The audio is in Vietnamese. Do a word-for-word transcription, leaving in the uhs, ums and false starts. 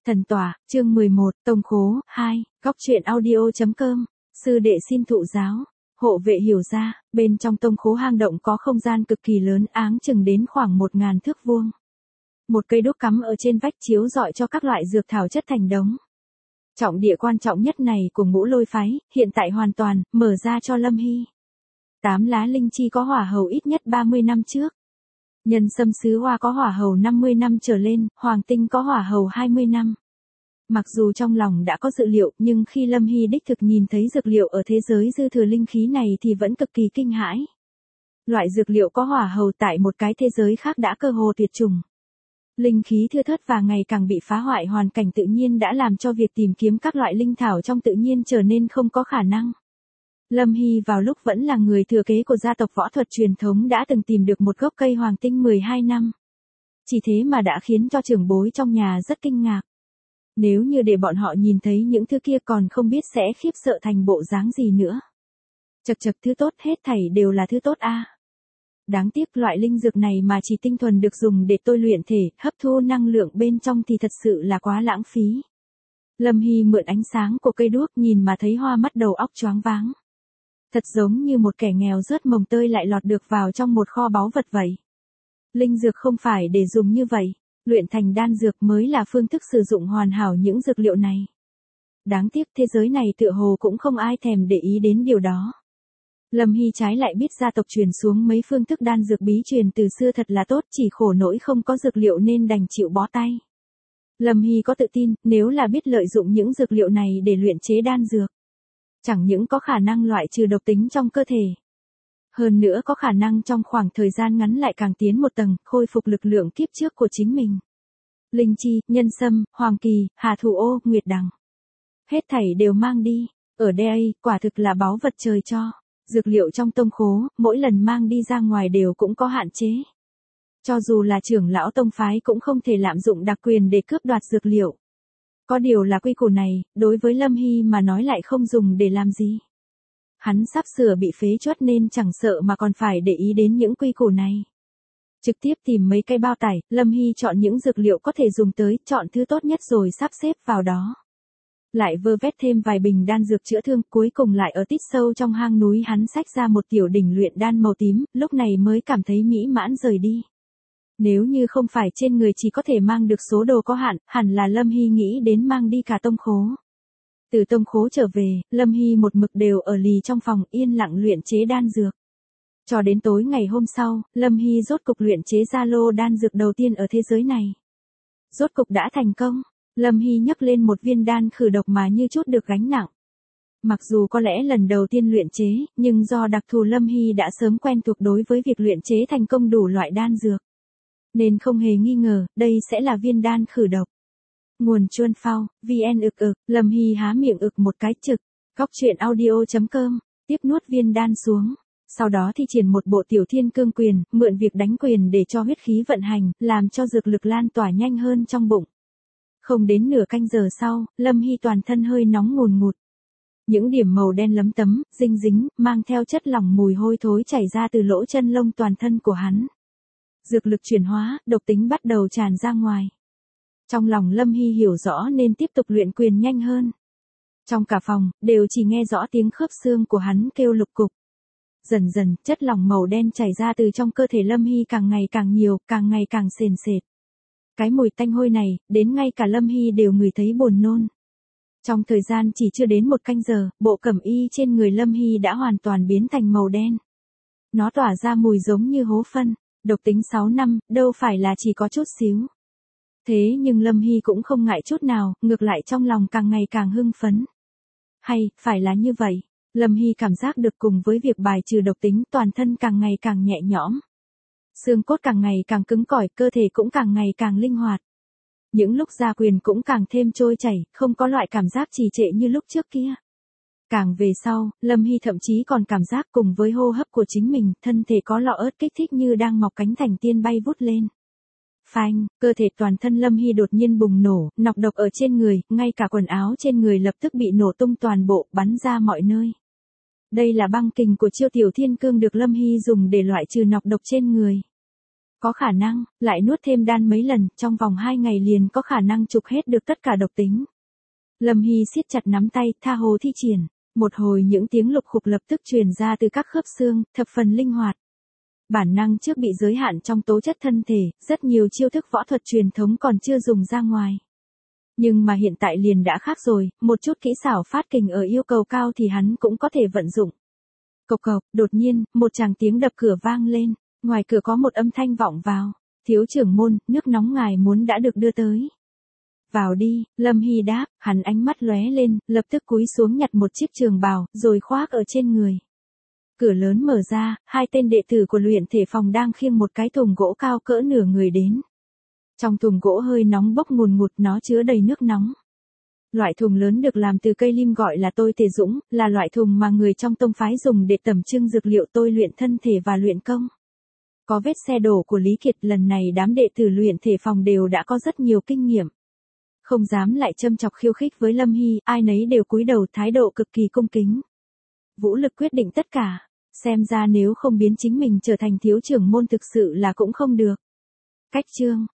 Thần tỏa, chương mười một, Tông khố, hai, góc truyện audio.com, sư đệ xin thụ giáo, hộ vệ hiểu ra, bên trong tông khố hang động có không gian cực kỳ lớn áng chừng đến khoảng một ngàn thước vuông. Một cây đuốc cắm ở trên vách chiếu rọi cho các loại dược thảo chất thành đống. Trọng địa quan trọng nhất này của Ngũ Lôi phái, hiện tại hoàn toàn, mở ra cho Lâm Hy. Tám lá linh chi có hỏa hầu ít nhất ba mươi năm trước. Nhân sâm sứ hoa có hỏa hầu năm mươi năm trở lên, hoàng tinh có hỏa hầu hai mươi năm. Mặc dù trong lòng đã có dự liệu, nhưng khi Lâm Hy đích thực nhìn thấy dược liệu ở thế giới dư thừa linh khí này thì vẫn cực kỳ kinh hãi. Loại dược liệu có hỏa hầu tại một cái thế giới khác đã cơ hồ tuyệt chủng. Linh khí thưa thớt và ngày càng bị phá hoại hoàn cảnh tự nhiên đã làm cho việc tìm kiếm các loại linh thảo trong tự nhiên trở nên không có khả năng. Lâm Hy vào lúc vẫn là người thừa kế của gia tộc võ thuật truyền thống đã từng tìm được một gốc cây hoàng tinh mười hai năm. Chỉ thế mà đã khiến cho trưởng bối trong nhà rất kinh ngạc. Nếu như để bọn họ nhìn thấy những thứ kia còn không biết sẽ khiếp sợ thành bộ dáng gì nữa. Chật chật, thứ tốt hết thảy đều là thứ tốt a. Đáng tiếc loại linh dược này mà chỉ tinh thuần được dùng để tôi luyện thể, hấp thu năng lượng bên trong thì thật sự là quá lãng phí. Lâm Hy mượn ánh sáng của cây đuốc nhìn mà thấy hoa mắt đầu óc choáng váng. Thật giống như một kẻ nghèo rớt mồng tơi lại lọt được vào trong một kho báu vật vậy. Linh dược không phải để dùng như vậy, luyện thành đan dược mới là phương thức sử dụng hoàn hảo những dược liệu này. Đáng tiếc thế giới này tựa hồ cũng không ai thèm để ý đến điều đó. Lâm Hy trái lại biết gia tộc truyền xuống mấy phương thức đan dược bí truyền từ xưa thật là tốt, chỉ khổ nỗi không có dược liệu nên đành chịu bó tay. Lâm Hy có tự tin, nếu là biết lợi dụng những dược liệu này để luyện chế đan dược, chẳng những có khả năng loại trừ độc tính trong cơ thể, hơn nữa có khả năng trong khoảng thời gian ngắn lại càng tiến một tầng, khôi phục lực lượng kiếp trước của chính mình. Linh chi, nhân sâm, hoàng kỳ, hà thủ ô, nguyệt đằng. Hết thảy đều mang đi, ở đây, quả thực là báu vật trời cho. Dược liệu trong tông khố, mỗi lần mang đi ra ngoài đều cũng có hạn chế. Cho dù là trưởng lão tông phái cũng không thể lạm dụng đặc quyền để cướp đoạt dược liệu. Có điều là quy củ này, đối với Lâm Hy mà nói lại không dùng để làm gì. Hắn sắp sửa bị phế truất nên chẳng sợ mà còn phải để ý đến những quy củ này. Trực tiếp tìm mấy cây bao tải, Lâm Hy chọn những dược liệu có thể dùng tới, chọn thứ tốt nhất rồi sắp xếp vào đó. Lại vơ vét thêm vài bình đan dược chữa thương, cuối cùng lại ở tít sâu trong hang núi hắn xách ra một tiểu đỉnh luyện đan màu tím, lúc này mới cảm thấy mỹ mãn rời đi. Nếu như không phải trên người chỉ có thể mang được số đồ có hạn, hẳn là Lâm Hy nghĩ đến mang đi cả tông khố. Từ tông khố trở về, Lâm Hy một mực đều ở lì trong phòng yên lặng luyện chế đan dược. Cho đến tối ngày hôm sau, Lâm Hy rốt cục luyện chế ra lô đan dược đầu tiên ở thế giới này. Rốt cục đã thành công. Lâm Hy nhấc lên một viên đan khử độc mà như chút được gánh nặng. Mặc dù có lẽ lần đầu tiên luyện chế, nhưng do đặc thù Lâm Hy đã sớm quen thuộc đối với việc luyện chế thành công đủ loại đan dược. Nên không hề nghi ngờ, đây sẽ là viên đan khử độc. Nguồn Chuân Phao, vn ực ực, Lâm Hy há miệng ực một cái trực, góc truyện audio.com, tiếp nuốt viên đan xuống. Sau đó thi triển một bộ tiểu thiên cương quyền, mượn việc đánh quyền để cho huyết khí vận hành, làm cho dược lực lan tỏa nhanh hơn trong bụng. Không đến nửa canh giờ sau, Lâm Hy toàn thân hơi nóng ngùn ngụt. Những điểm màu đen lấm tấm, dinh dính, mang theo chất lỏng mùi hôi thối chảy ra từ lỗ chân lông toàn thân của hắn. Dược lực chuyển hóa, độc tính bắt đầu tràn ra ngoài. Trong lòng Lâm Hy hiểu rõ nên tiếp tục luyện quyền nhanh hơn. Trong cả phòng, đều chỉ nghe rõ tiếng khớp xương của hắn kêu lục cục. Dần dần, chất lỏng màu đen chảy ra từ trong cơ thể Lâm Hy càng ngày càng nhiều, càng ngày càng sền sệt. Cái mùi tanh hôi này, đến ngay cả Lâm Hy đều ngửi thấy buồn nôn. Trong thời gian chỉ chưa đến một canh giờ, bộ cẩm y trên người Lâm Hy đã hoàn toàn biến thành màu đen. Nó tỏa ra mùi giống như hố phân, độc tính sáu năm, đâu phải là chỉ có chút xíu. Thế nhưng Lâm Hy cũng không ngại chút nào, ngược lại trong lòng càng ngày càng hưng phấn. Hay, phải là như vậy, Lâm Hy cảm giác được cùng với việc bài trừ độc tính toàn thân càng ngày càng nhẹ nhõm. Xương cốt càng ngày càng cứng cỏi, cơ thể cũng càng ngày càng linh hoạt. Những lúc ra quyền cũng càng thêm trôi chảy, không có loại cảm giác trì trệ như lúc trước kia. Càng về sau, Lâm Hy thậm chí còn cảm giác cùng với hô hấp của chính mình, thân thể có lọ ớt kích thích như đang mọc cánh thành tiên bay vút lên. Phanh, cơ thể toàn thân Lâm Hy đột nhiên bùng nổ, nọc độc ở trên người, ngay cả quần áo trên người lập tức bị nổ tung toàn bộ, bắn ra mọi nơi. Đây là băng kình của chiêu tiểu thiên cương được Lâm Hy dùng để loại trừ nọc độc trên người. Có khả năng, lại nuốt thêm đan mấy lần, trong vòng hai ngày liền có khả năng trục hết được tất cả độc tính. Lâm Hy siết chặt nắm tay, tha hồ thi triển. Một hồi những tiếng lục khục lập tức truyền ra từ các khớp xương, thập phần linh hoạt. Bản năng trước bị giới hạn trong tố chất thân thể, rất nhiều chiêu thức võ thuật truyền thống còn chưa dùng ra ngoài. Nhưng mà hiện tại liền đã khác rồi, một chút kỹ xảo phát kình ở yêu cầu cao thì hắn cũng có thể vận dụng. Cộc cộc, đột nhiên, một tràng tiếng đập cửa vang lên, ngoài cửa có một âm thanh vọng vào. Thiếu trưởng môn, nước nóng ngài muốn đã được đưa tới. Vào đi, Lâm Hy đáp, hắn ánh mắt lóe lên, lập tức cúi xuống nhặt một chiếc trường bào, rồi khoác ở trên người. Cửa lớn mở ra, hai tên đệ tử của luyện thể phòng đang khiêng một cái thùng gỗ cao cỡ nửa người đến. Trong thùng gỗ hơi nóng bốc ngùn ngụt, nó chứa đầy nước nóng. Loại thùng lớn được làm từ cây lim gọi là tôi tề dũng, là loại thùng mà người trong tông phái dùng để tẩm trưng dược liệu tôi luyện thân thể và luyện công. Có vết xe đổ của Lý Kiệt, lần này đám đệ tử luyện thể phòng đều đã có rất nhiều kinh nghiệm. Không dám lại châm chọc khiêu khích với Lâm Hy, ai nấy đều cúi đầu, thái độ cực kỳ cung kính. Vũ lực quyết định tất cả, xem ra nếu không biến chính mình trở thành thiếu trưởng môn thực sự là cũng không được. Cách chương